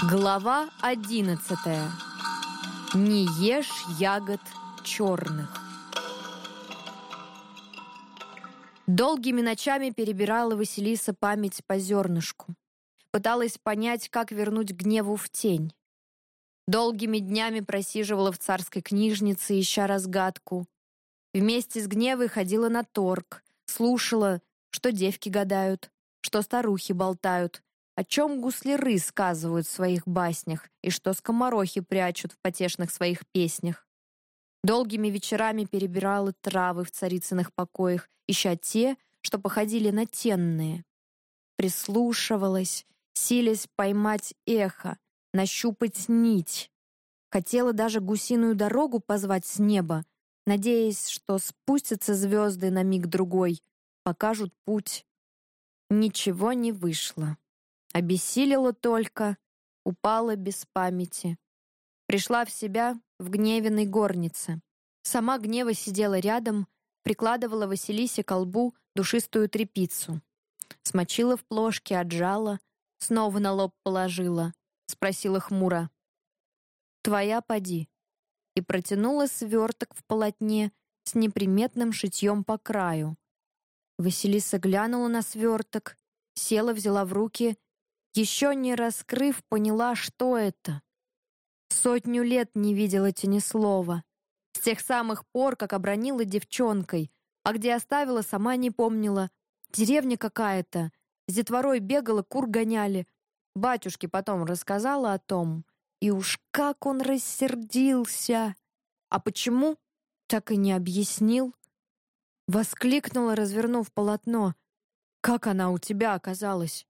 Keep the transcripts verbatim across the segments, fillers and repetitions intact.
Глава одиннадцатая. Не ешь ягод черных. Долгими ночами перебирала Василиса память по зернышку. Пыталась понять, как вернуть гневу в тень. Долгими днями просиживала в царской книжнице, ища разгадку. Вместе с Гневой ходила на торг, слушала, что девки гадают, что старухи болтают, о чем гусляры сказывают в своих баснях и что скоморохи прячут в потешных своих песнях. Долгими вечерами перебирала травы в царицыных покоях, ища те, что походили на тенные. Прислушивалась, силясь поймать эхо, нащупать нить. Хотела даже гусиную дорогу позвать с неба, надеясь, что спустятся звезды на миг-другой, покажут путь. Ничего не вышло. Обессилила только, упала без памяти. Пришла в себя в Гневиной горнице. Сама Гнева сидела рядом, прикладывала Василисе к колбу душистую тряпицу. Смочила в плошке, отжала, снова на лоб положила. Спросила хмуро: «Твоя поди?» И протянула сверток в полотне с неприметным шитьем по краю. Василиса глянула на сверток, села, взяла в руки. Еще не раскрыв, поняла, что это. Сотню лет не видела Тенеслова. С тех самых пор, как обронила девчонкой, а где оставила, сама не помнила. Деревня какая-то. С детворой бегала, кур гоняли. Батюшке потом рассказала о том. И уж как он рассердился. А почему? Так и не объяснил. Воскликнула, развернув полотно: «Как она у тебя оказалась?»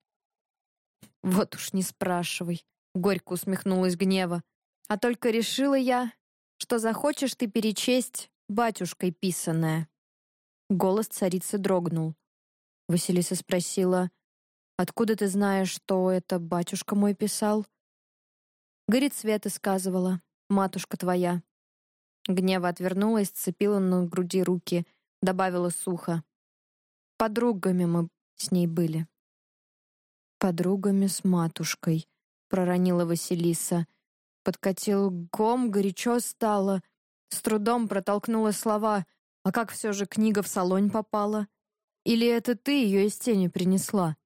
«Вот уж не спрашивай», — горько усмехнулась Гнева. «А только решила я, что захочешь ты перечесть батюшкой писаное». Голос царицы дрогнул. Василиса спросила: «Откуда ты знаешь, что это батюшка мой писал?» «Горит Света сказывала, матушка твоя». Гнева отвернулась, сцепила на груди руки, добавила сухо: «Подругами мы с ней были». «Подругами с матушкой», — проронила Василиса. Подкатил гом, горячо стало. С трудом протолкнула слова: «А как все же книга в Солонь попала? Или это ты ее из тени принесла?»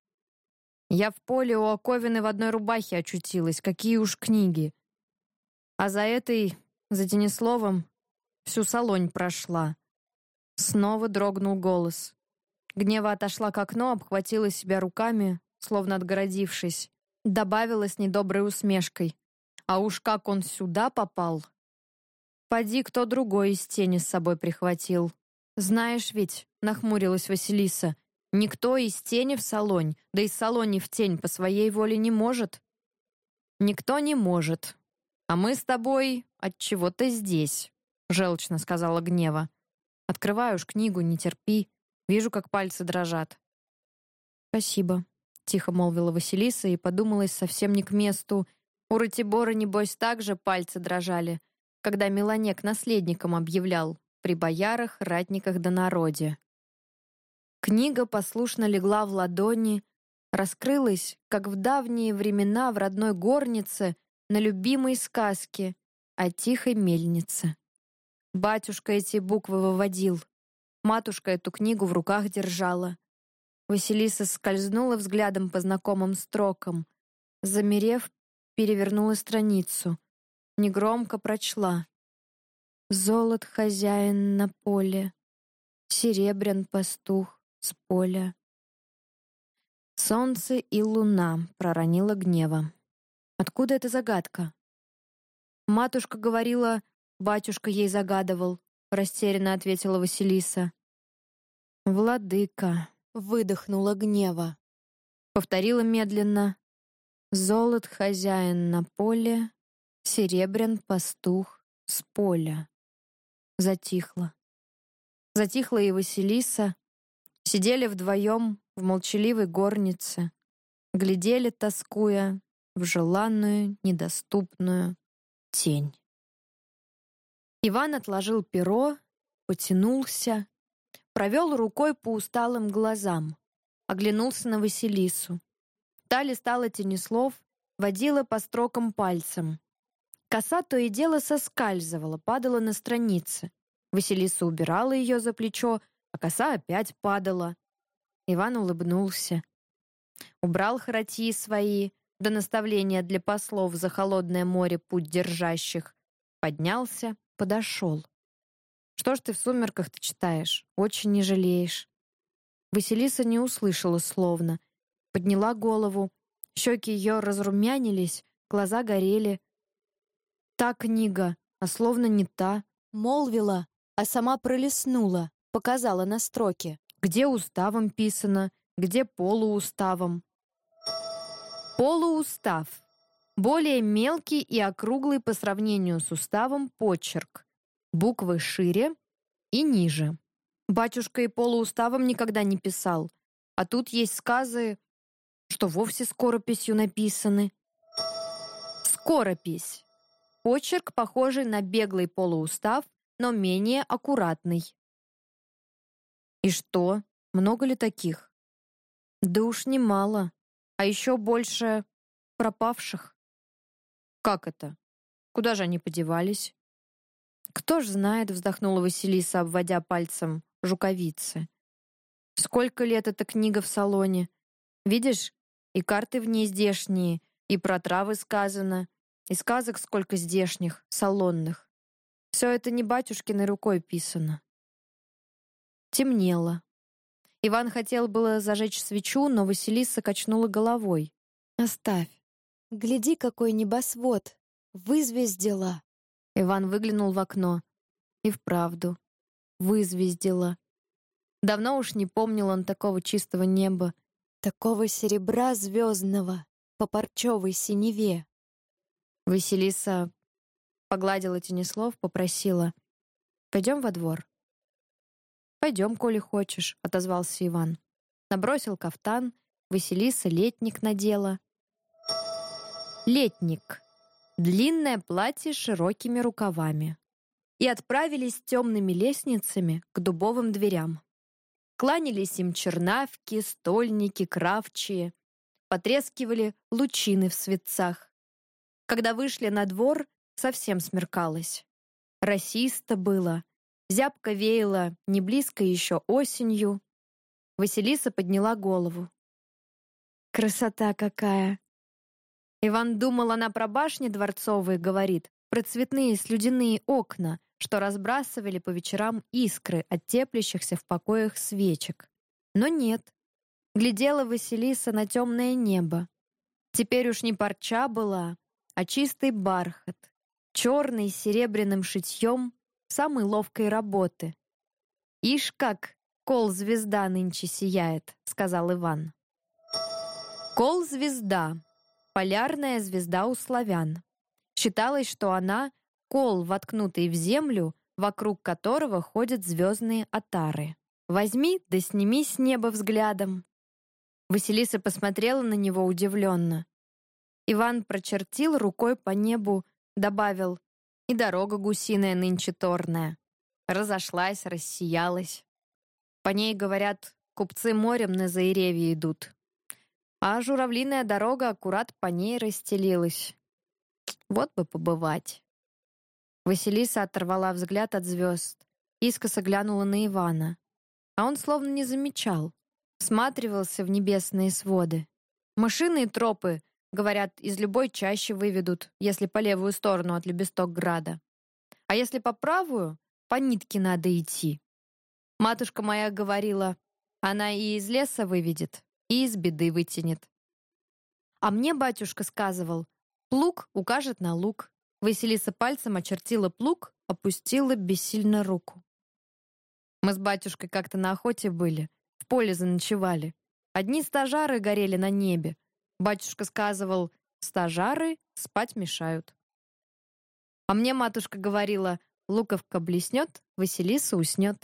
«Я в поле у Оковины в одной рубахе очутилась. Какие уж книги. А за этой, за Тенесловом, всю Солонь прошла». Снова дрогнул голос. Гнева отошла к окну, обхватила себя руками, словно отгородившись, добавила с недоброй усмешкой: «А уж как он сюда попал! Поди, кто другой из тени с собой прихватил. Знаешь ведь, — нахмурилась Василиса, — никто из тени в Солонь, да из Солони в тень по своей воле не может». «Никто не может. А мы с тобой отчего-то здесь», — желчно сказала Гнева. «Открывай уж книгу, не терпи. Вижу, как пальцы дрожат». «Спасибо», — тихо молвила Василиса и подумалась совсем не к месту. У Ратибора, небось, так же пальцы дрожали, когда Меланек наследником объявлял при боярах, ратниках да народе. Книга послушно легла в ладони, раскрылась, как в давние времена в родной горнице на любимой сказке о тихой мельнице. Батюшка эти буквы выводил, матушка эту книгу в руках держала. Василиса скользнула взглядом по знакомым строкам. Замерев, перевернула страницу. Негромко прочла: «Золот хозяин на поле, серебрян пастух с поля». «Солнце и луна», — проронила Гнева. «Откуда эта загадка?» «Матушка говорила, батюшка ей загадывал», — растерянно ответила Василиса. «Владыка», — выдохнула Гнева. Повторила медленно: «Золот хозяин на поле, серебрян пастух с поля». Затихла. Затихла и Василиса. Сидели вдвоем в молчаливой горнице, глядели, тоскуя, в желанную, недоступную тень. Иван отложил перо, потянулся, провел рукой по усталым глазам, оглянулся на Василису. Та листала Тенеслов, водила по строкам пальцем. Коса то и дело соскальзывала, падала на страницы. Василиса убирала ее за плечо, а коса опять падала. Иван улыбнулся. Убрал харатьи свои, до наставления для послов за холодное море путь держащих. Поднялся, подошел. «Что ж ты в сумерках-то читаешь? Очень не жалеешь». Василиса не услышала словно. Подняла голову. Щеки ее разрумянились, глаза горели. «Та книга, а словно не та», — молвила, а сама пролистнула, показала на строке. «Где уставом писано, где полууставом». Полуустав. Более мелкий и округлый по сравнению с уставом почерк. Буквы шире и ниже. Батюшка и полууставом никогда не писал, а тут есть сказы, что вовсе скорописью написаны. Скоропись. Почерк, похожий на беглый полуустав, но менее аккуратный. И что, много ли таких? Да уж немало. А еще больше пропавших. Как это? Куда же они подевались? Кто ж знает, вздохнула Василиса, обводя пальцем жуковицы. Сколько лет эта книга в салоне? Видишь, и карты в ней здешние, и про травы сказано, и сказок сколько здешних, салонных. Все это не батюшкиной рукой писано. Темнело. Иван хотел было зажечь свечу, но Василиса качнула головой. «Оставь. Гляди, какой небосвод. Вызвездила». Иван выглянул в окно. И вправду. Вызвездила. Давно уж не помнил он такого чистого неба, такого серебра звездного по парчевой синеве. Василиса погладила Тенеслов, попросила: «Пойдем во двор». «Пойдем, коли хочешь», — отозвался Иван. Набросил кафтан, Василиса летник надела. Летник. Длинное платье с широкими рукавами. И отправились темными лестницами к дубовым дверям. Кланялись им чернавки, стольники, кравчие. Потрескивали лучины в светцах. Когда вышли на двор, совсем смеркалось. Росисто было. Зябко веяло, не близко еще осенью. Василиса подняла голову. Красота какая! Иван думал, она про башни дворцовые говорит, про цветные слюдяные окна, что разбрасывали по вечерам искры от теплящихся в покоях свечек. Но нет. Глядела Василиса на темное небо. Теперь уж не парча была, а чистый бархат, черный с серебряным шитьем, самой ловкой работы. «Ишь как кол-звезда нынче сияет», — сказал Иван. Кол-звезда — полярная звезда у славян. Считалось, что она — кол, воткнутый в землю, вокруг которого ходят звездные отары. Возьми да сними с неба взглядом. Василиса посмотрела на него удивленно. Иван прочертил рукой по небу, добавил: «И дорога гусиная нынче торная». Разошлась, рассиялась. По ней, говорят, купцы морем на Заиревье идут. А журавлиная дорога аккурат по ней расстелилась. Вот бы побывать. Василиса оторвала взгляд от звезд, искоса глянула на Ивана. А он словно не замечал, всматривался в небесные своды. Машины и тропы, говорят, из любой чащи выведут, если по левую сторону от Любесток-града. А если по правую, по нитке надо идти. Матушка моя говорила, она и из леса выведет, и из беды вытянет. А мне батюшка сказывал, плуг укажет на луг. Василиса пальцем очертила плуг, опустила бессильно руку. Мы с батюшкой как-то на охоте были, в поле заночевали. Одни стажары горели на небе. Батюшка сказывал, стажары спать мешают. А мне матушка говорила, луковка блеснет, Василиса уснет.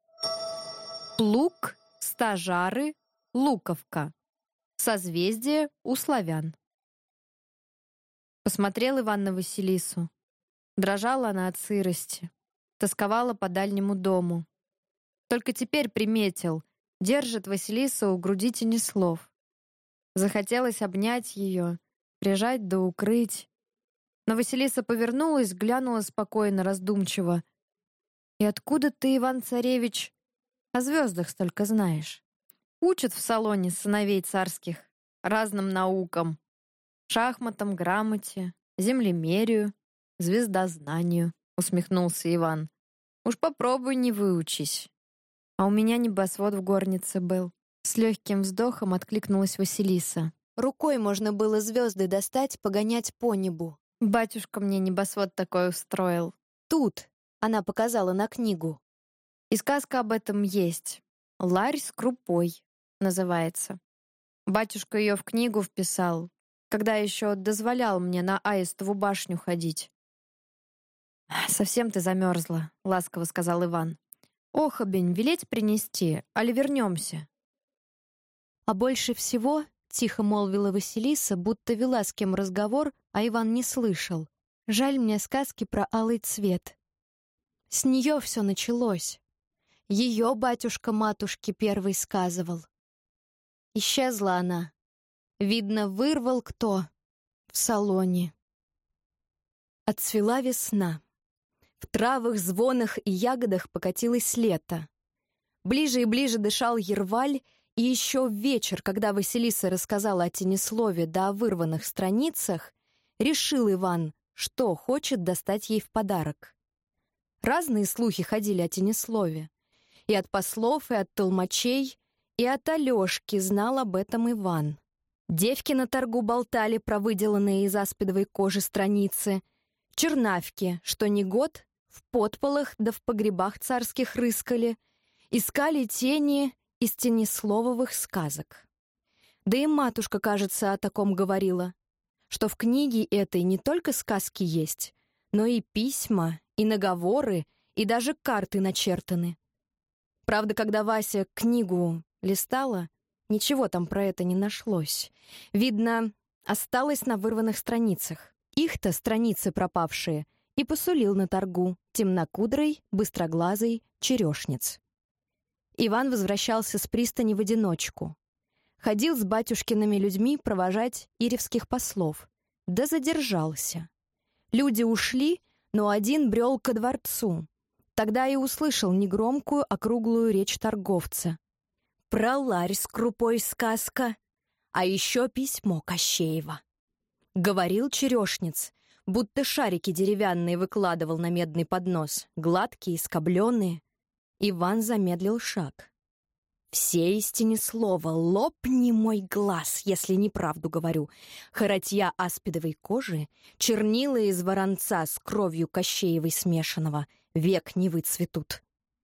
Плуг, стажары, луковка. Созвездие у славян. Посмотрел Иван на Василису. Дрожала она от сырости. Тосковала по дальнему дому. Только теперь приметил, держит Василиса у груди Тенеслов. Захотелось обнять ее, прижать да укрыть. Но Василиса повернулась, глянула спокойно, раздумчиво. «И откуда ты, Иван-царевич, о звездах столько знаешь? Учат в салоне сыновей царских разным наукам. Шахматам, грамоте, землемерию, звездознанию», — усмехнулся Иван. «Уж попробуй не выучись». «А у меня небосвод в горнице был». С легким вздохом откликнулась Василиса. Рукой можно было звезды достать, погонять по небу. «Батюшка мне небосвод такой устроил». «Тут», — она показала на книгу. И сказка об этом есть. «Ларь с крупой» называется. Батюшка ее в книгу вписал, когда еще дозволял мне на Аистову башню ходить. «Совсем ты замерзла», — ласково сказал Иван. «Охобень, велеть принести, али вернемся?» А больше всего, тихо молвила Василиса, будто вела с кем разговор, а Иван не слышал. Жаль мне сказки про алый цвет. С нее все началось. Ее батюшка матушке первый сказывал. Исчезла она. Видно, вырвал кто в салоне. Отцвела весна. В травах, звонах и ягодах покатилось лето. Ближе и ближе дышал Ерваль, и еще в вечер, когда Василиса рассказала о тенеслове да о вырванных страницах, решил Иван, что хочет достать ей в подарок. Разные слухи ходили о тенеслове. И от послов, и от толмачей, и от Алешки знал об этом Иван. Девки на торгу болтали про выделанные из аспидовой кожи страницы, чернавки, что ни год, в подполах да в погребах царских рыскали, искали тени из тенеслововых сказок. Да и матушка, кажется, о таком говорила, что в книге этой не только сказки есть, но и письма, и наговоры, и даже карты начертаны. Правда, когда Вася книгу листала, ничего там про это не нашлось. Видно, осталось на вырванных страницах. Их-то страницы пропавшие и посулил на торгу темнокудрой, быстроглазый черешниц. Иван возвращался с пристани в одиночку. Ходил с батюшкиными людьми провожать иревских послов. Да задержался. Люди ушли, но один брел ко дворцу. Тогда и услышал негромкую округлую речь торговца. Про ларь с крупой сказка, а еще письмо Кощеева. Говорил черешниц, будто шарики деревянные выкладывал на медный поднос, гладкие, скобленные. Иван замедлил шаг. «Все истине слова, лопни мой глаз, если неправду говорю. Хоротья аспидовой кожи, чернила из воронца с кровью Кощеевой смешанного, век не выцветут».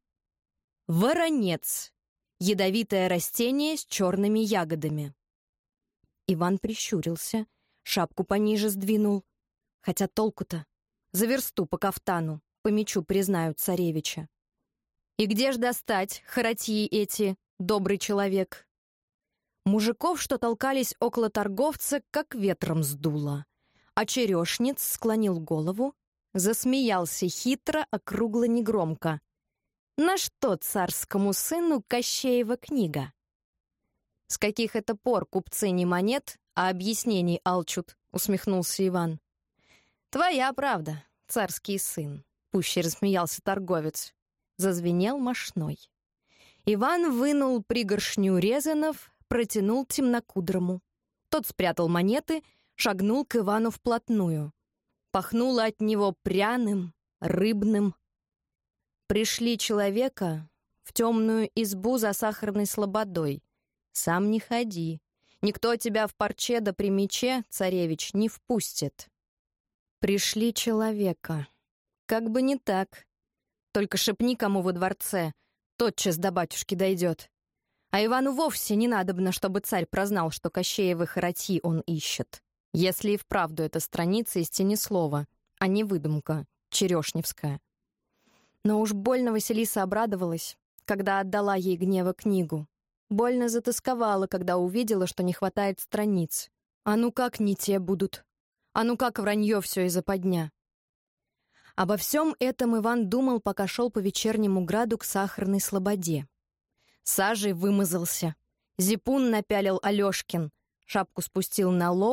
Воронец — ядовитое растение с черными ягодами. Иван прищурился, шапку пониже сдвинул. Хотя толку-то? За версту по кафтану, по мечу признают царевича. «И где ж достать, хоротьи эти, добрый человек?» Мужиков, что толкались около торговца, как ветром сдуло. А черешниц склонил голову, засмеялся хитро, округло негромко. «На что царскому сыну Кощеева книга?» «С каких это пор купцы не монет, а объяснений алчут?» — усмехнулся Иван. «Твоя правда, царский сын», — пуще рассмеялся торговец. Зазвенел мошной. Иван вынул пригоршню резанов, протянул темнокудрому. Тот спрятал монеты, шагнул к Ивану вплотную. Пахнуло от него пряным, рыбным. Пришли человека в темную избу за сахарной слободой. Сам не ходи. Никто тебя в парче да при мече, царевич, не впустит. Пришли человека. Как бы не так. Только шепни кому во дворце, тотчас до батюшки дойдет. А Ивану вовсе не надобно, чтобы царь прознал, что Кощеевы хоротьи он ищет. Если и вправду это страница из тенеслова, а не выдумка черешневская. Но уж больно Василиса обрадовалась, когда отдала ей гнева книгу. Больно затосковала, когда увидела, что не хватает страниц. А ну как не те будут? А ну как вранье все из-за подня? Обо всем этом Иван думал, пока шел по вечернему граду к сахарной слободе. Сажей вымазался. Зипун напялил Алешкин, шапку спустил на лоб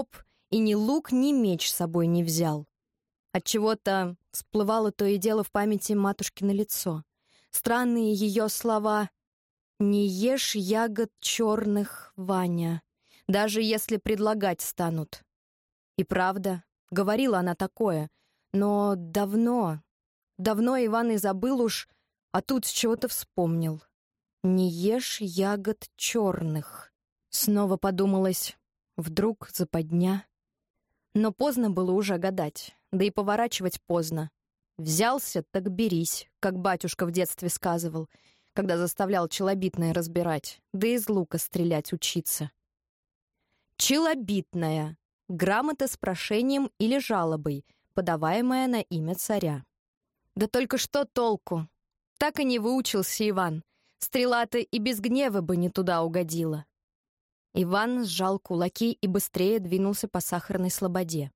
и ни лук, ни меч с собой не взял. Отчего-то всплывало то и дело в памяти матушкино лицо. Странные ее слова: «Не ешь ягод черных, Ваня, даже если предлагать станут». И правда, говорила она такое, но давно, давно Иван и забыл уж, а тут с чего-то вспомнил. «Не ешь ягод черных». Снова подумалось, вдруг западня. Но поздно было уже гадать, да и поворачивать поздно. Взялся, так берись, как батюшка в детстве сказывал, когда заставлял челобитное разбирать, да из лука стрелять учиться. Челобитная — грамота с прошением или жалобой, подаваемая на имя царя. Да только что толку? Так и не выучился Иван. Стрела-то и без гнева бы не туда угодила. Иван сжал кулаки и быстрее двинулся по Сахарной слободе.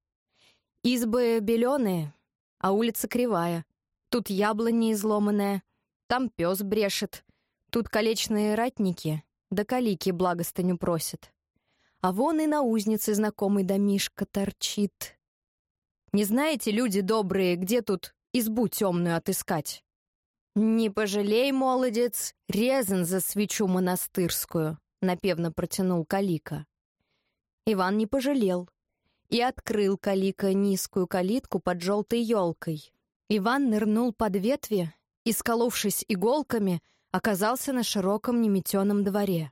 Избы беленые, а улица кривая. Тут яблоня изломанная, там пес брешет, тут колечные ратники, да калики благостыню просят. А вон и на узнице знакомый домишко торчит. Не знаете, люди добрые, где тут избу темную отыскать? «Не пожалей, молодец, резан за свечу монастырскую», — напевно протянул калика. Иван не пожалел и открыл калика низкую калитку под желтой елкой. Иван нырнул под ветви и, сколовшись иголками, оказался на широком неметеном дворе.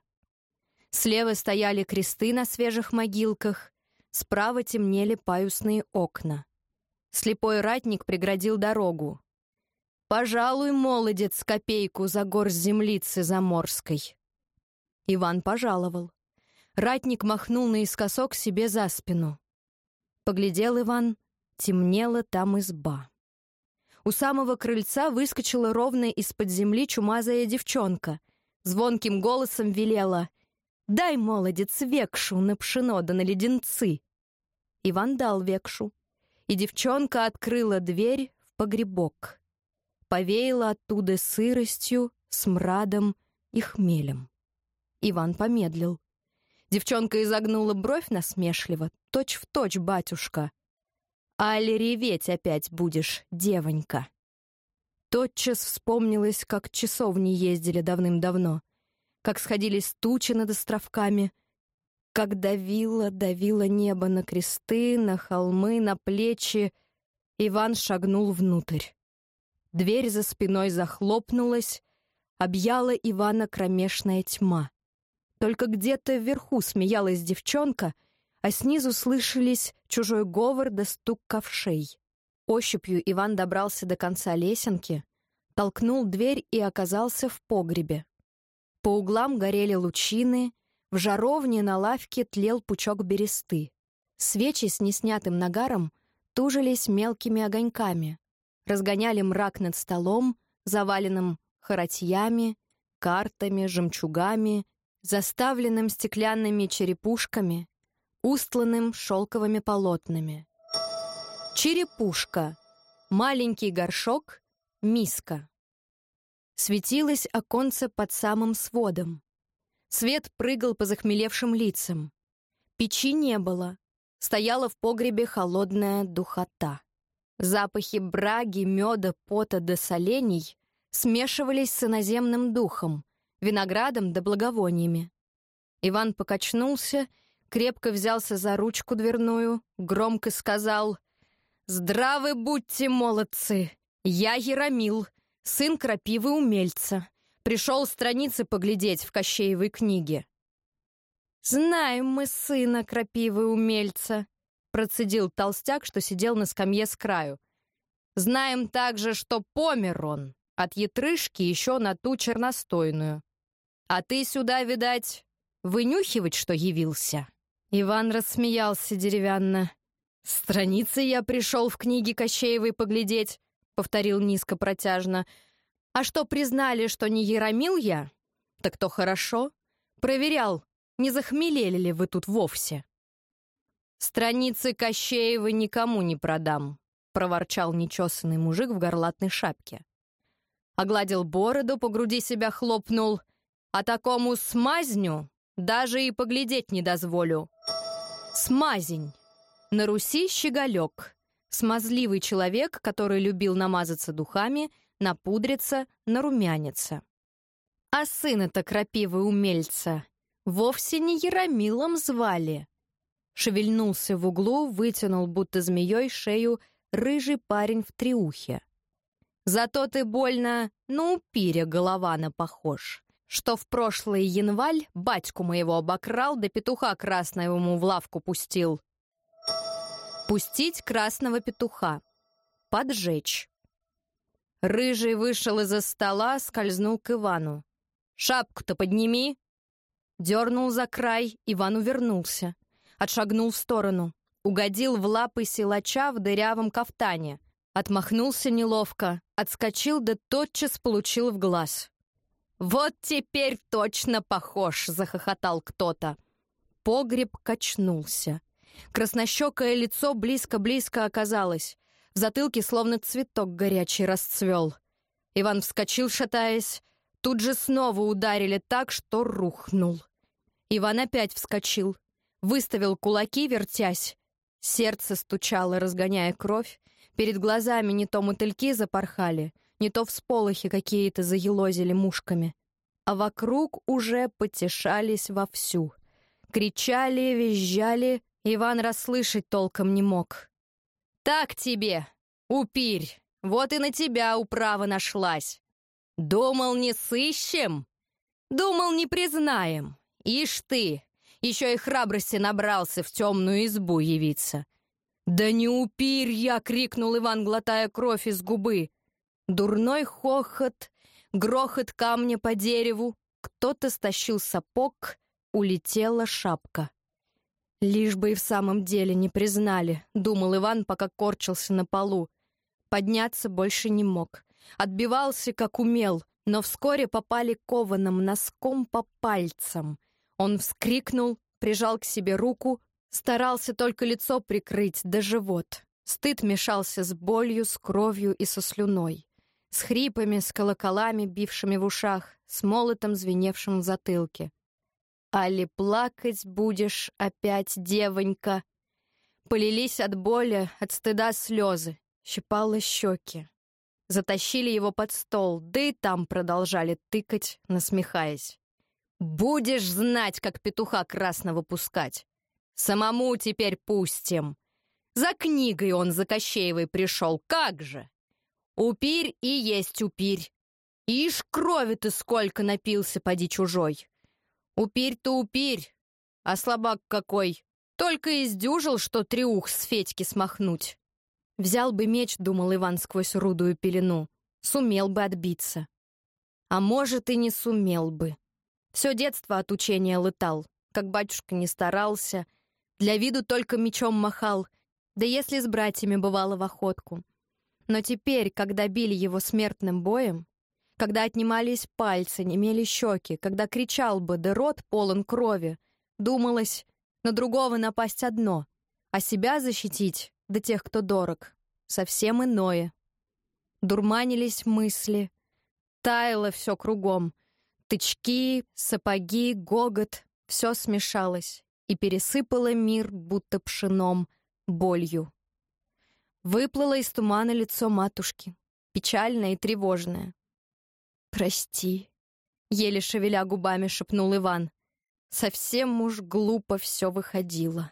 Слева стояли кресты на свежих могилках, справа темнели паюсные окна. Слепой ратник преградил дорогу. «Пожалуй, молодец, копейку за горсть землицы заморской». Иван пожаловал. Ратник махнул наискосок себе за спину. Поглядел Иван, темнела там изба. У самого крыльца выскочила ровно из-под земли чумазая девчонка. Звонким голосом велела: «Дай, молодец, векшу на пшено да на леденцы». Иван дал векшу, и девчонка открыла дверь в погребок. Повеяло оттуда сыростью, смрадом и хмелем. Иван помедлил. Девчонка изогнула бровь насмешливо, точь-в-точь батюшка. «Али реветь опять будешь, девонька?» Тотчас вспомнилось, как часовни ездили давным-давно, как сходились тучи над островками, как давило, давило небо на кресты, на холмы, на плечи. Иван шагнул внутрь. Дверь за спиной захлопнулась, объяла Ивана кромешная тьма. Только где-то вверху смеялась девчонка, а снизу слышались чужой говор да стук ковшей. Ощупью Иван добрался до конца лесенки, толкнул дверь и оказался в погребе. По углам горели лучины, в жаровне на лавке тлел пучок бересты. Свечи с неснятым нагаром тужились мелкими огоньками, разгоняли мрак над столом, заваленным хоротьями, картами, жемчугами, заставленным стеклянными черепушками, устланным шелковыми полотнами. Черепушка, маленький горшок, миска. Светилось оконце под самым сводом. Свет прыгал по захмелевшим лицам. Печи не было. Стояла в погребе холодная духота. Запахи браги, меда, пота да солений смешивались с иноземным духом, виноградом да благовониями. Иван покачнулся, крепко взялся за ручку дверную, громко сказал: «Здравы будьте, молодцы! Я Яромил, сын крапивы умельца. Пришел страницы поглядеть в Кощеевой книге». «Знаем мы сына крапивы умельца», — процедил толстяк, что сидел на скамье с краю. «Знаем также, что помер он от ятрышки еще на ту черностойную. А ты сюда, видать, вынюхивать, что явился?» Иван рассмеялся деревянно. «Страницы я пришел в книге Кощеевой поглядеть», — повторил низко протяжно. «А что признали, что не Яромил я? Так то хорошо. Проверял, не захмелели ли вы тут вовсе?» «Страницы Кощеевой никому не продам», — проворчал нечесанный мужик в горлатной шапке. Огладил бороду, по груди себя хлопнул. «А такому смазню даже и поглядеть не дозволю». «Смазень! На Руси щеголек, смазливый человек, который любил намазаться духами, напудриться, нарумяниться. А сына-то крапивы умельца вовсе не Яромилом звали. Шевельнулся в углу, вытянул будто змеей шею рыжий парень в триухе. Зато ты больно на упиря Голована похож, что в прошлый январь батьку моего обокрал, да петуха красного ему в лавку пустил. Пустить красного петуха. Поджечь. Рыжий вышел из-за стола, скользнул к Ивану. «Шапку-то подними!» Дернул за край, Иван увернулся. Отшагнул в сторону. Угодил в лапы силача в дырявом кафтане. Отмахнулся неловко, отскочил, да тотчас получил в глаз. «Вот теперь точно похож!» — захохотал кто-то. Погреб качнулся. Краснощекое лицо близко-близко оказалось. В затылке словно цветок горячий расцвел. Иван вскочил, шатаясь. Тут же снова ударили так, что рухнул. Иван опять вскочил. Выставил кулаки, вертясь. Сердце стучало, разгоняя кровь. Перед глазами не то мотыльки запорхали, не то всполохи какие-то заелозили мушками. А вокруг уже потешались вовсю. Кричали, визжали, Иван расслышать толком не мог. «Так тебе, упырь, вот и на тебя управа нашлась. Думал, не сыщем? Думал, не признаем. Ишь ты, еще и храбрости набрался в темную избу явиться». «Да не упырь я!» — крикнул Иван, глотая кровь из губы. Дурной хохот, грохот камня по дереву. Кто-то стащил сапог, улетела шапка. «Лишь бы и в самом деле не признали», — думал Иван, пока корчился на полу. Подняться больше не мог. Отбивался, как умел, но вскоре попали кованым носком по пальцам. Он вскрикнул, прижал к себе руку, старался только лицо прикрыть, да живот. Стыд мешался с болью, с кровью и со слюной. С хрипами, с колоколами, бившими в ушах, с молотом, звеневшим в затылке. «Али плакать будешь опять, девонька?» Полились от боли, от стыда слезы, щипало щеки. Затащили его под стол, да и там продолжали тыкать, насмехаясь. «Будешь знать, как петуха красного пускать! Самому теперь пустим! За книгой он за Кощеевой пришел, как же! Упырь и есть упырь! Ишь, крови-то сколько напился, поди чужой! Упырь-то упырь, а слабак какой! Только и сдюжил, что триух с Федьки смахнуть!» Взял бы меч, думал Иван сквозь рудую пелену, сумел бы отбиться. А может, и не сумел бы. Все детство от учения лытал, как батюшка не старался, для виду только мечом махал, да если с братьями бывало в охотку. Но теперь, когда били его смертным боем, когда отнимались пальцы, немели щеки, когда кричал бы, да рот полон крови, думалось, на другого напасть одно, а себя защитить, да тех, кто дорог, совсем иное. Дурманились мысли, таяло все кругом. Тычки, сапоги, гогот — все смешалось и пересыпало мир, будто пшеном, болью. Выплыло из тумана лицо матушки, печальное и тревожное. «Прости», — еле шевеля губами шепнул Иван. Совсем уж глупо все выходило.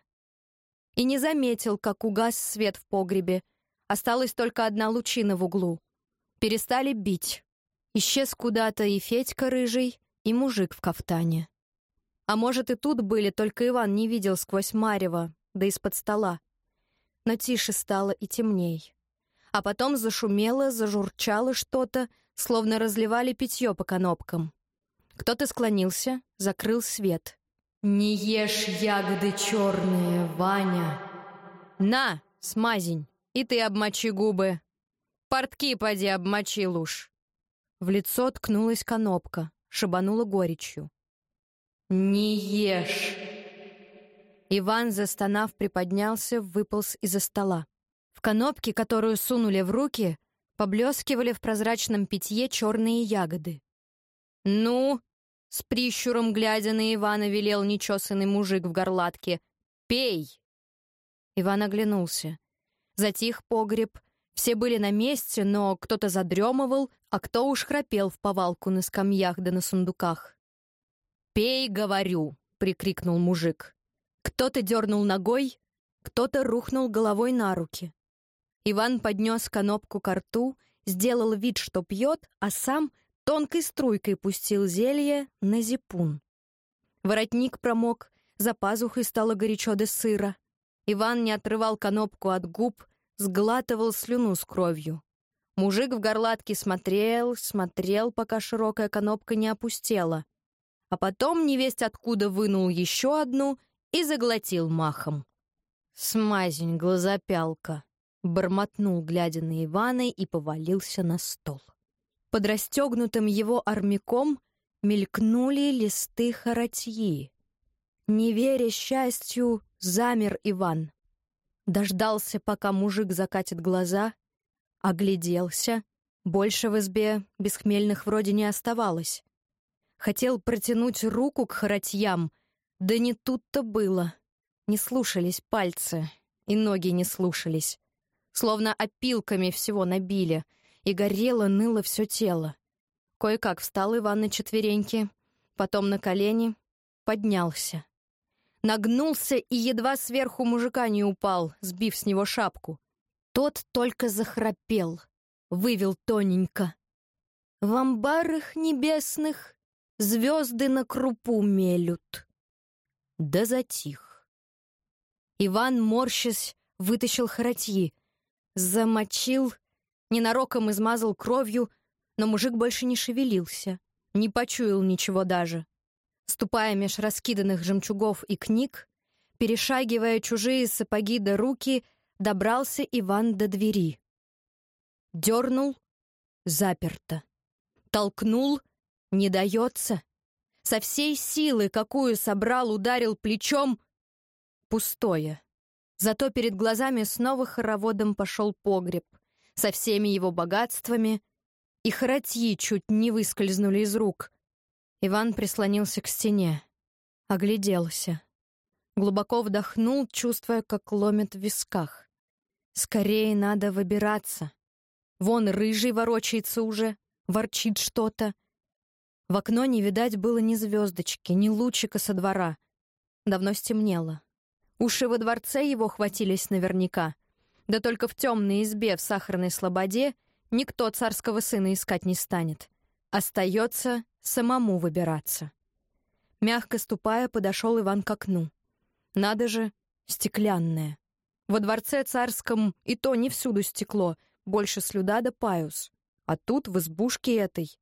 И не заметил, как угас свет в погребе. Осталась только одна лучина в углу. Перестали бить. Исчез куда-то и Федька рыжий, и мужик в кафтане. А может, и тут были, только Иван не видел сквозь марево, да из-под стола. Но тише стало и темней. А потом зашумело, зажурчало что-то, словно разливали питье по канопкам. Кто-то склонился, закрыл свет. «Не ешь ягоды черные, Ваня!» «На, смазень, и ты обмочи губы! Портки поди обмочи луж!» В лицо ткнулась канопка, шибанула горечью. «Не ешь!» Иван, застонав, приподнялся, выполз из-за стола. В канопке, которую сунули в руки, поблескивали в прозрачном питье черные ягоды. «Ну?» — с прищуром глядя на Ивана велел нечесанный мужик в горлатке. «Пей!» Иван оглянулся. Затих погреб. Все были на месте, но кто-то задремывал, а кто уж храпел в повалку на скамьях да на сундуках. «Пей, говорю!» — прикрикнул мужик. Кто-то дернул ногой, кто-то рухнул головой на руки. Иван поднес конопку ко рту, сделал вид, что пьет, а сам тонкой струйкой пустил зелье на зипун. Воротник промок, за пазухой стало горячо да сыро. Иван не отрывал конопку от губ, сглатывал слюну с кровью. Мужик в горлатке смотрел, смотрел, пока широкая конопка не опустела. А потом невесть откуда вынул еще одну и заглотил махом. «Смазень, глазопялка!» — бормотнул, глядя на Ивана, и повалился на стол. Под расстегнутым его армяком мелькнули листы хоратьи. Не веря счастью, замер Иван. Дождался, пока мужик закатит глаза, огляделся. Больше в избе бесхмельных вроде не оставалось. Хотел протянуть руку к хоратьям, да не тут-то было. Не слушались пальцы, и ноги не слушались. Словно опилками всего набили, и горело, ныло все тело. Кое-как встал Иван на четвереньки, потом на колени, поднялся. Нагнулся и едва сверху мужика не упал, сбив с него шапку. Тот только захрапел, вывел тоненько. «В амбарах небесных звезды на крупу мелют». Да затих. Иван, морщась, вытащил хоратьи. Замочил, ненароком измазал кровью, но мужик больше не шевелился, не почуял ничего даже. Ступая меж раскиданных жемчугов и книг, перешагивая чужие сапоги да руки, добрался Иван до двери. Дернул — заперто. Толкнул — не дается. Со всей силы, какую собрал, ударил плечом — пустое. Зато перед глазами снова хороводом пошел погреб, со всеми его богатствами, и хоратьи чуть не выскользнули из рук. Иван прислонился к стене, огляделся. Глубоко вдохнул, чувствуя, как ломит в висках. Скорее надо выбираться. Вон рыжий ворочается уже, ворчит что-то. В окно не видать было ни звездочки, ни лучика со двора. Давно стемнело. Уши во дворце его хватились наверняка. Да только в темной избе в Сахарной Слободе никто царского сына искать не станет. Остается самому выбираться. Мягко ступая, подошел Иван к окну. Надо же, стеклянное. Во дворце царском и то не всюду стекло, больше слюда да паюс. А тут, в избушке этой.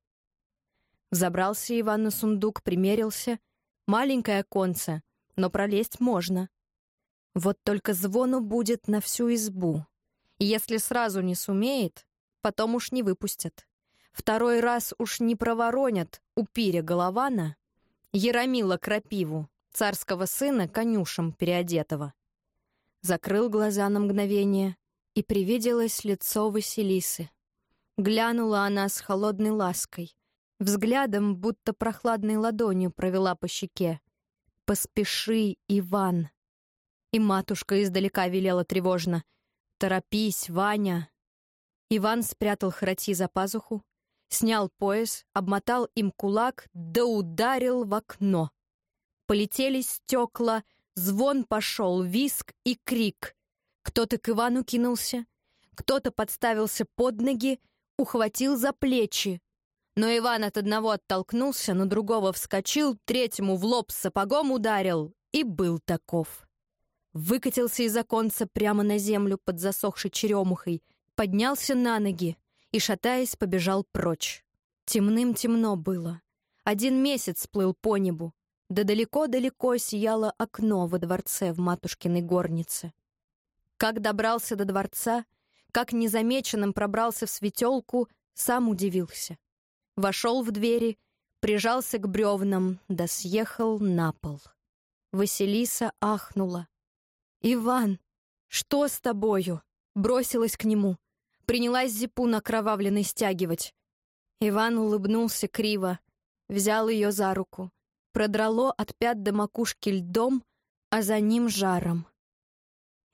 Взобрался Иван на сундук, примерился. Маленькое оконце, но пролезть можно. Вот только звону будет на всю избу. И если сразу не сумеет, потом уж не выпустят. Второй раз уж не проворонят у пиря Голована, Яромила Крапиву, царского сына, конюшем переодетого. Закрыл глаза на мгновение, и привиделось лицо Василисы. Глянула она с холодной лаской, взглядом, будто прохладной ладонью провела по щеке. «Поспеши, Иван!» И матушка издалека велела тревожно: «Торопись, Ваня!» Иван спрятал хоратьи за пазуху, снял пояс, обмотал им кулак, да ударил в окно. Полетели стекла, звон пошел, визг и крик. Кто-то к Ивану кинулся, кто-то подставился под ноги, ухватил за плечи. Но Иван от одного оттолкнулся, на другого вскочил, третьему в лоб сапогом ударил, и был таков. Выкатился из оконца прямо на землю под засохшей черемухой, поднялся на ноги и, шатаясь, побежал прочь. Темным темно было. Один месяц плыл по небу, да далеко-далеко сияло окно во дворце в матушкиной горнице. Как добрался до дворца, как незамеченным пробрался в светелку, сам удивился. Вошел в двери, прижался к бревнам, да съехал на пол. Василиса ахнула. «Иван, что с тобою?» Бросилась к нему. Принялась зипун окровавленный стягивать. Иван улыбнулся криво, взял ее за руку. Продрало от пят до макушки льдом, а за ним жаром.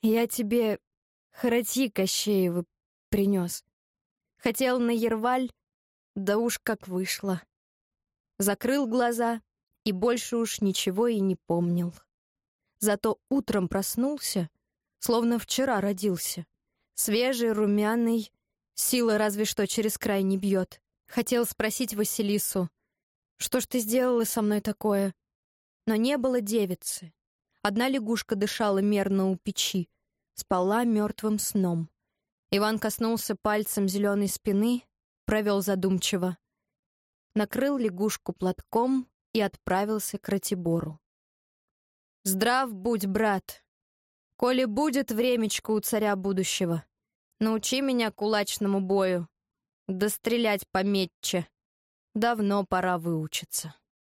Я тебе хоротьи Кощеевы принес. Хотел на Ерваль, да уж как вышло. Закрыл глаза и больше уж ничего и не помнил. Зато утром проснулся, словно вчера родился. Свежий, румяный, сила разве что через край не бьет. Хотел спросить Василису, что ж ты сделала со мной такое? Но не было девицы. Одна лягушка дышала мерно у печи, спала мертвым сном. Иван коснулся пальцем зеленой спины, провел задумчиво. Накрыл лягушку платком и отправился к Ратибору. «Здрав будь, брат! Коли будет времечко у царя будущего, научи меня кулачному бою, да стрелять пометче. Давно пора выучиться».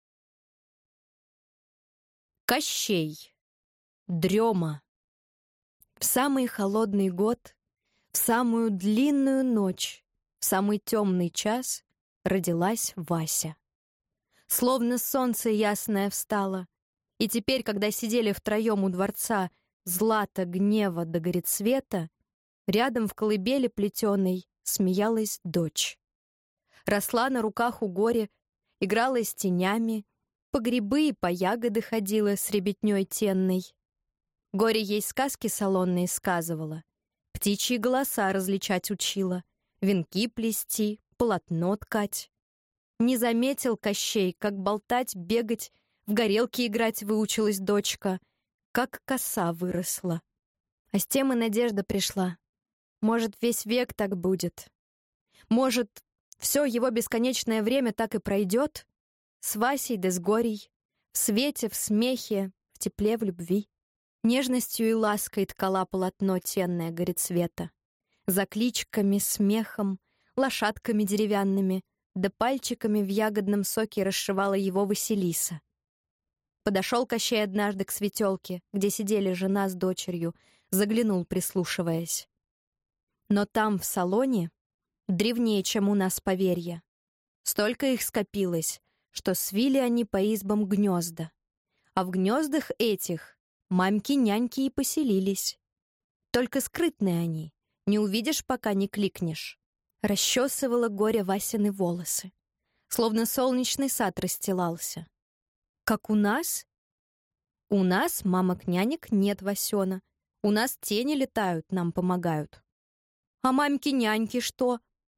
Кощей. Дрема. В самый холодный год, в самую длинную ночь, в самый темный час родилась Вася. Словно солнце ясное встало, и теперь, когда сидели втроем у дворца Злата, Гнева да Горецвета, рядом в колыбели плетеной смеялась дочь. Росла на руках у горя, играла с тенями, по грибы и по ягоды ходила с ребятней тенной. Горе ей сказки салонные сказывала, птичьи голоса различать учила, венки плести, полотно ткать. Не заметил Кощей, как болтать, бегать, в горелки играть выучилась дочка, как коса выросла. А с тем и надежда пришла. Может, весь век так будет. Может, все его бесконечное время так и пройдет? С Васей да с Горей, в свете, в смехе, в тепле, в любви. Нежностью и лаской ткала полотно тенное Горецвета. За кличками, смехом, лошадками деревянными, да пальчиками в ягодном соке расшивала его Василиса. Подошел Кощей однажды к светелке, где сидели жена с дочерью, заглянул, прислушиваясь. Но там, в салоне, древнее, чем у нас поверья. Столько их скопилось, что свили они по избам гнезда. А в гнездах этих мамки-няньки и поселились. Только скрытные они, не увидишь, пока не кликнешь. Расчесывала горе Васины волосы. Словно солнечный сад расстилался. Как у нас? У нас мамок-нянек нет, Васёна. У нас тени летают, нам помогают. А мамки-няньки что?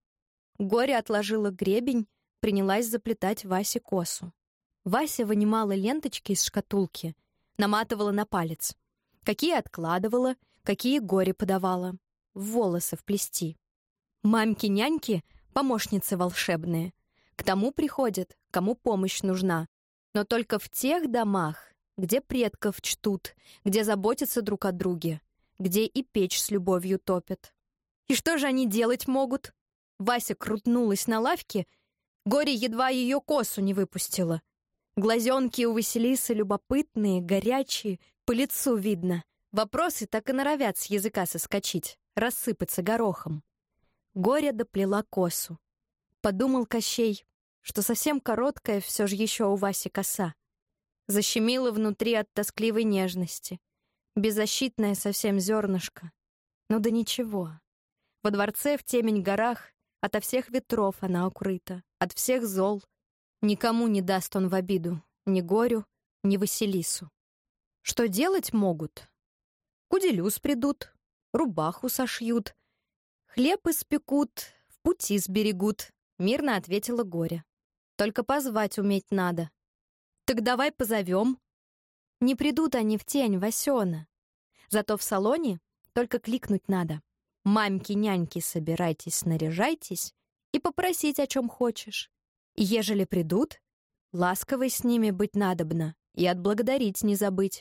Горе отложила гребень, принялась заплетать Васе косу. Вася вынимала ленточки из шкатулки, наматывала на палец. Какие откладывала, какие Горе подавала. В волосы вплести. Мамки-няньки — помощницы волшебные. К тому приходят, кому помощь нужна. Но только в тех домах, где предков чтут, где заботятся друг о друге, где и печь с любовью топят. И что же они делать могут? Вася крутнулась на лавке, Горе едва ее косу не выпустила. Глазенки у Василисы любопытные, горячие, по лицу видно. Вопросы так и норовят с языка соскочить, рассыпаться горохом. Горе доплела косу. Подумал Кощей, что совсем короткая все же еще у Васи коса. Защемило внутри от тоскливой нежности. Беззащитное совсем зернышко. Ну да ничего. Во дворце в темень горах ото всех ветров она укрыта, от всех зол. Никому не даст он в обиду, ни Горю, ни Василису. Что делать могут? Куделюс придут, рубаху сошьют, хлеб испекут, в пути сберегут, мирно ответила Горе. Только позвать уметь надо. Так давай позовем. Не придут они в тень, Васёна. Зато в салоне только кликнуть надо. Мамки-няньки, собирайтесь, снаряжайтесь и попросить, о чем хочешь. И ежели придут, ласковой с ними быть надобно и отблагодарить не забыть.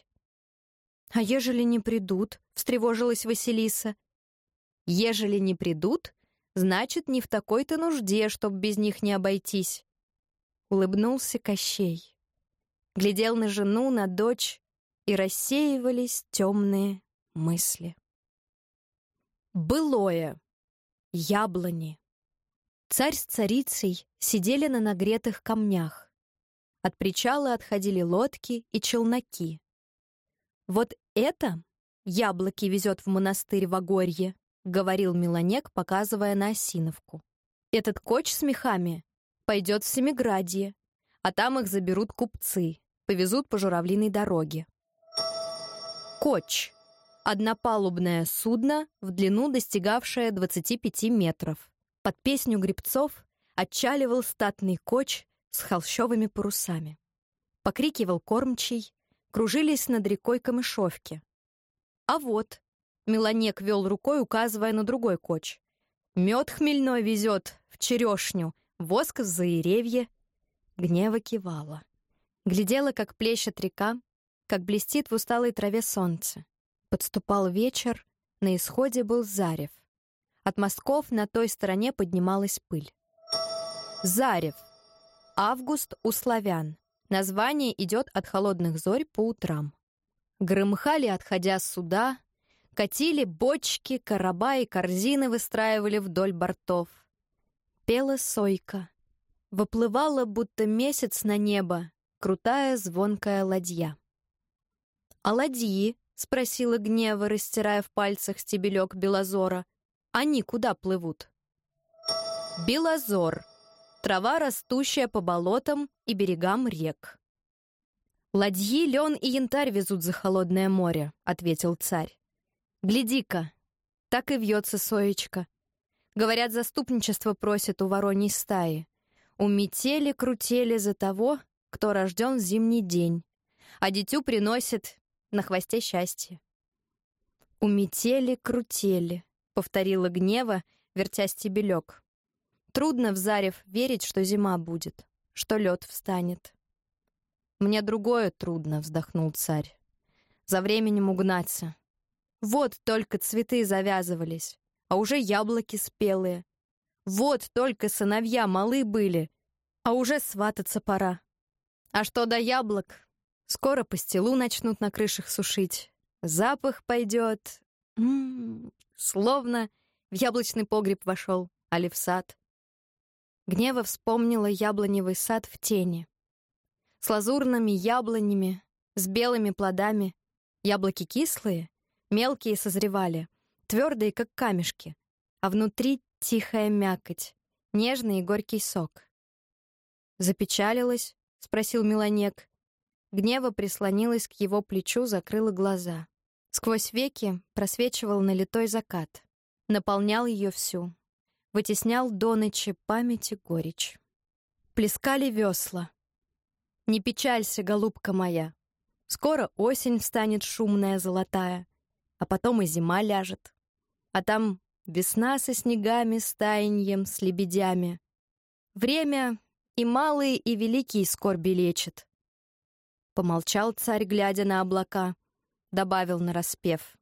А ежели не придут, встревожилась Василиса. Ежели не придут, значит, не в такой-то нужде, чтоб без них не обойтись. Улыбнулся Кощей. Глядел на жену, на дочь, и рассеивались темные мысли. Былое. Яблони. Царь с царицей сидели на нагретых камнях. От причала отходили лодки и челноки. Вот это яблоки везет в монастырь в Агорье», — говорил Меланек, показывая на Осиновку. «Этот коч с мехами пойдет в Семиградье, а там их заберут купцы, повезут по журавлиной дороге». Коч — однопалубное судно, в длину достигавшее двадцати пяти метров. Под песню гребцов отчаливал статный коч с холщовыми парусами. Покрикивал кормчий, кружились над рекой камышовки. А вот, Меланек вел рукой, указывая на другой коч. Мед хмельной везет в черешню, воск в заиревье. Гнева кивала. Глядела, как плещет река, как блестит в усталой траве солнце. Подступал вечер, на исходе был зарев. От мостков на той стороне поднималась пыль. Зарев. Август у славян. Название идет от холодных зорь по утрам. Громыхали, отходя суда, катили бочки, короба и корзины выстраивали вдоль бортов. Пела сойка. Выплывала, будто месяц на небо, крутая звонкая ладья. «А ладьи?» — спросила Гнева, растирая в пальцах стебелек белозора. «Они куда плывут?» Белозор. Трава, растущая по болотам и берегам рек. «Ладьи, лен и янтарь везут за холодное море», — ответил царь. «Гляди-ка, так и вьется соечка. Говорят, заступничество просит у вороньей стаи. У метели-крутели за того, кто рожден в зимний день, а дитю приносит на хвосте счастье». «У метели-крутели», — повторила Гнева, вертя стебелек. «Трудно в зарев верить, что зима будет, что лед встанет». «Мне другое трудно», — вздохнул царь. «За временем угнаться. Вот только цветы завязывались, а уже яблоки спелые. Вот только сыновья малы были, а уже свататься пора. А что до яблок? Скоро пастилу начнут на крышах сушить. Запах пойдет. М-м-м, словно в яблочный погреб вошел, али в сад». Гнева вспомнила яблоневый сад в тени. С лазурными яблонями, с белыми плодами. Яблоки кислые, мелкие созревали, твердые, как камешки, а внутри тихая мякоть, нежный и горький сок. «Запечалилась?» — спросил Меланек. Гнева прислонилась к его плечу, закрыла глаза. Сквозь веки просвечивал налитой закат. Наполнял ее всю. Вытеснял до ночи память и горечь. Плескали весла. «Не печалься, голубка моя. Скоро осень встанет шумная, золотая, а потом и зима ляжет. А там весна со снегами, с таяньем, с лебедями. Время и малые, и великие скорби лечит». Помолчал царь, глядя на облака, добавил нараспев: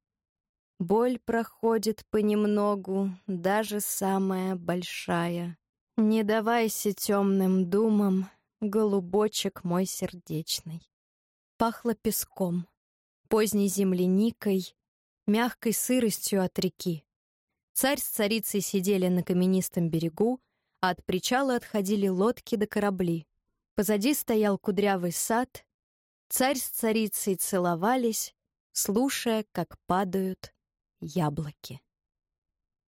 «Боль проходит понемногу, даже самая большая. Не давайся темным думам, голубочек мой сердечный». Пахло песком, поздней земляникой, мягкой сыростью от реки. Царь с царицей сидели на каменистом берегу, а от причала отходили лодки да корабли. Позади стоял кудрявый сад. Царь с царицей целовались, слушая, как падают яблоки.